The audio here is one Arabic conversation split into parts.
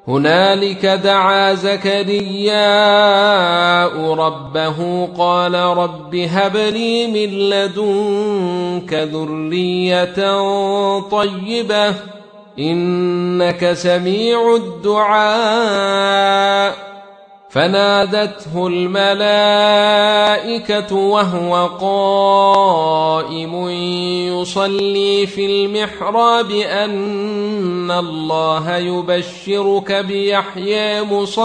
هنالك دعا زكرياء ربه قال رب هب لي من لدنك ذرية طيبة إنك سميع الدعاء فنادته الملائكة وهو قائم يصلي في المحراب أن الله يبشرك بيحيى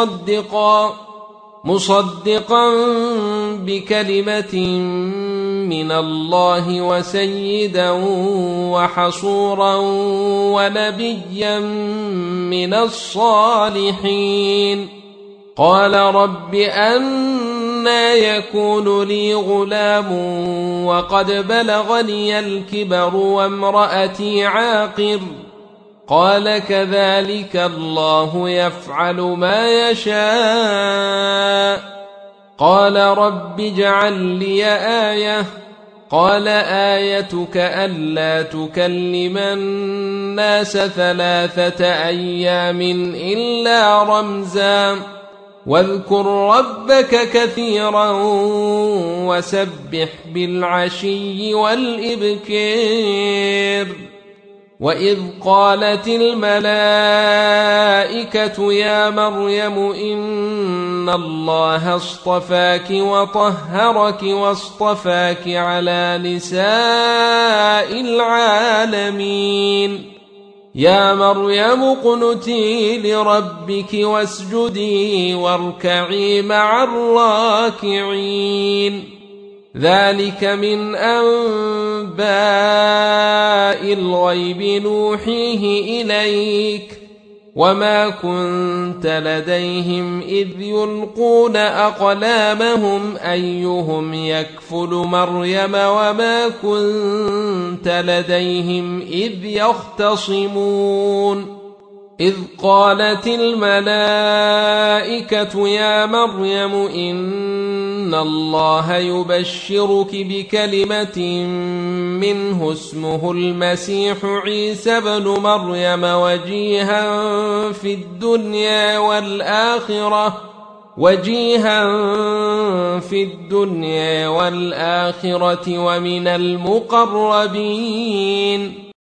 مصدقا بكلمة من الله وسيدا وحصورا ونبيا من الصالحين قال رب أنى يكون لي غلام وقد بلغني الكبر وامرأتي عاقر قال كذلك الله يفعل ما يشاء قال رب اجعل لي آية قال آيتك ألا تكلم الناس 3 أيام إلا رمزا واذكر ربك كثيرا وسبح بالعشي والإبكار وإذ قالت الملائكة يا مريم إن الله اصطفاك وطهرك واصطفاك على نساء العالمين يا مريم اقنتي لربك واسجدي واركعي مع الراكعين ذلك من أنباء الغيب نوحيه إليك وما كنت لديهم إذ يلقون أقلامهم أيهم يكفل مريم وما كنت لديهم إذ يختصمون إذ قالت الملائكة يا مريم إن الله يبشرك بكلمة منه اسمه المسيح عيسى بن مريم وجيها في الدنيا والآخرة ومن المقربين